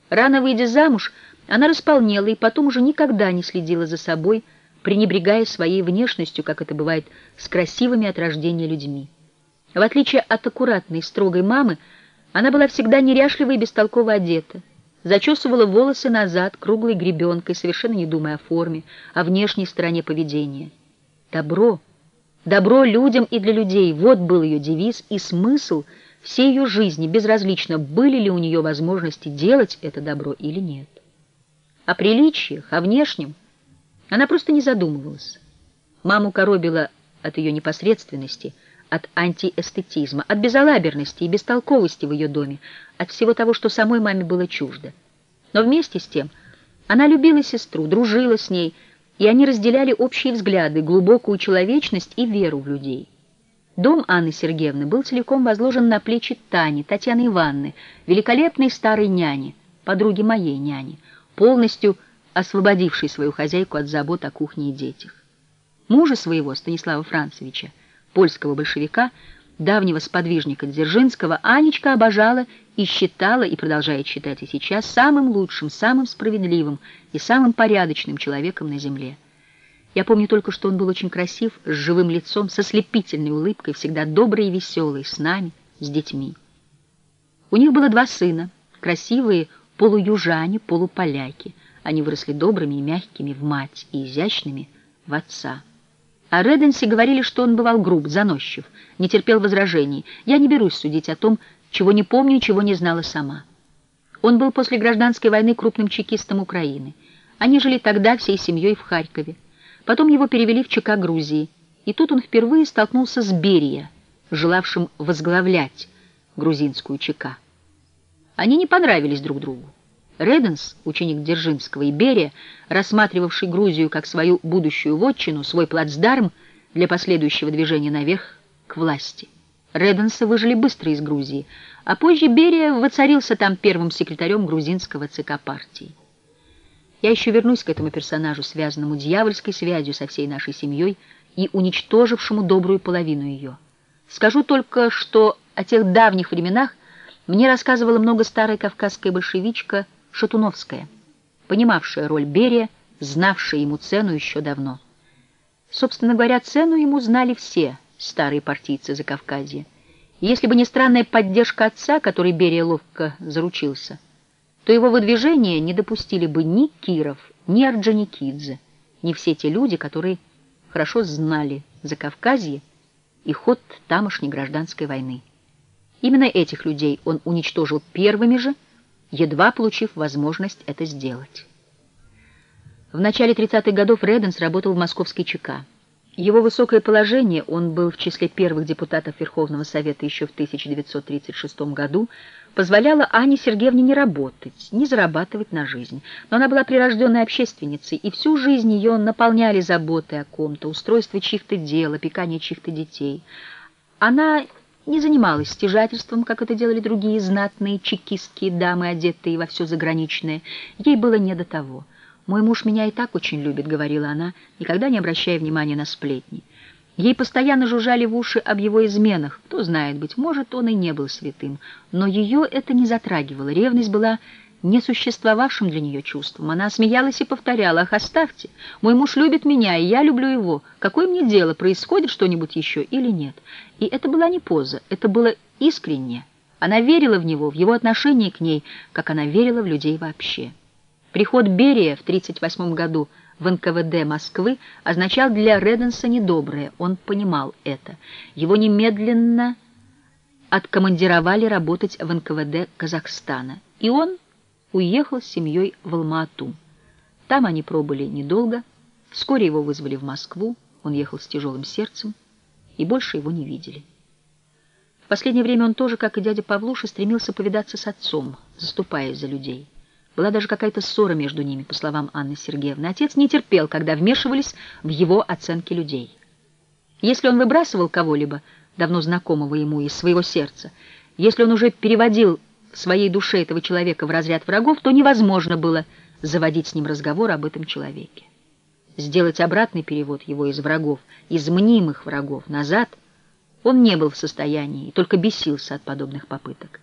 Рано выйдя замуж, она располнела и потом уже никогда не следила за собой, пренебрегая своей внешностью, как это бывает с красивыми от рождения людьми. В отличие от аккуратной, строгой мамы, она была всегда неряшливо и бестолково одета, зачесывала волосы назад круглой гребенкой, совершенно не думая о форме, о внешней стороне поведения. Добро, добро людям и для людей — вот был ее девиз и смысл всей ее жизни, безразлично, были ли у нее возможности делать это добро или нет. О приличиях, о внешнем она просто не задумывалась. Маму коробила от ее непосредственности, от антиэстетизма, от безалаберности и бестолковости в ее доме, от всего того, что самой маме было чуждо. Но вместе с тем она любила сестру, дружила с ней, и они разделяли общие взгляды, глубокую человечность и веру в людей. Дом Анны Сергеевны был целиком возложен на плечи Тани, Татьяны Ивановны, великолепной старой няни, подруги моей няни, полностью освободившей свою хозяйку от забот о кухне и детях. Мужа своего, Станислава Францевича, польского большевика, давнего сподвижника Дзержинского, Анечка обожала и считала, и продолжает считать и сейчас, самым лучшим, самым справедливым и самым порядочным человеком на земле. Я помню только, что он был очень красив, с живым лицом, со слепительной улыбкой, всегда добрый и веселый, с нами, с детьми. У них было 2 сына, красивые полуюжане, полуполяки. Они выросли добрыми и мягкими в мать и изящными в отца. О Реденсе говорили, что он бывал груб, заносчив, не терпел возражений. Я не берусь судить о том, чего не помню, чего не знала сама. Он был после гражданской войны крупным чекистом Украины. Они жили тогда всей семьей в Харькове. Потом его перевели в ЧК Грузии, и тут он впервые столкнулся с Берия, желавшим возглавлять грузинскую ЧК. Они не понравились друг другу. Реденс, ученик Дзержинского, и Берия, рассматривавший Грузию как свою будущую вотчину, свой плацдарм для последующего движения наверх к власти. Реденса выжили быстро из Грузии, а позже Берия воцарился там первым секретарем грузинского ЦК партии. Я еще вернусь к этому персонажу, связанному дьявольской связью со всей нашей семьей и уничтожившему добрую половину ее. Скажу только, что о тех давних временах мне рассказывала много старая кавказская большевичка Шатуновская, понимавшая роль Берия, знавшая ему цену еще давно. Собственно говоря, цену ему знали все старые партийцы Закавказья. И если бы не странная поддержка отца, которой Берия ловко заручился, то его выдвижение не допустили бы ни Киров, ни Орджоникидзе, ни все те люди, которые хорошо знали Закавказье и ход тамошней гражданской войны. Именно этих людей он уничтожил первыми же, едва получив возможность это сделать. В начале 30-х годов Реденс работал в московской ЧК. Его высокое положение, он был в числе первых депутатов Верховного Совета еще в 1936 году, позволяло Анне Сергеевне не работать, не зарабатывать на жизнь. Но она была прирожденной общественницей, и всю жизнь ее наполняли заботы о ком-то, устройство чьих-то дел, опекание чьих-то детей. Она не занималась стяжательством, как это делали другие знатные чекистские дамы, одетые во все заграничное. Ей было не до того. «Мой муж меня и так очень любит», — говорила она, никогда не обращая внимания на сплетни. Ей постоянно жужжали в уши об его изменах. Кто знает, быть может, он и не был святым. Но ее это не затрагивало. Ревность была несуществовавшим для нее чувством. Она смеялась и повторяла: «Ах, оставьте! Мой муж любит меня, и я люблю его. Какое мне дело, происходит что-нибудь еще или нет?» И это была не поза, это было искренне. Она верила в него, в его отношение к ней, как она верила в людей вообще. Приход Берия в 1938 году в НКВД Москвы означал для Реденса недоброе. Он понимал это. Его немедленно откомандировали работать в НКВД Казахстана, и он уехал с семьей в Алма-Ату. Там они пробыли недолго. Вскоре его вызвали в Москву. Он ехал с тяжелым сердцем, и больше его не видели. В последнее время он тоже, как и дядя Павлуша, стремился повидаться с отцом, заступаясь за людей. Была даже какая-то ссора между ними, по словам Анны Сергеевны. Отец не терпел, когда вмешивались в его оценки людей. Если он выбрасывал кого-либо, давно знакомого ему, из своего сердца, если он уже переводил в своей душе этого человека в разряд врагов, то невозможно было заводить с ним разговор об этом человеке. Сделать обратный перевод его из врагов, из мнимых врагов, назад он не был в состоянии и только бесился от подобных попыток.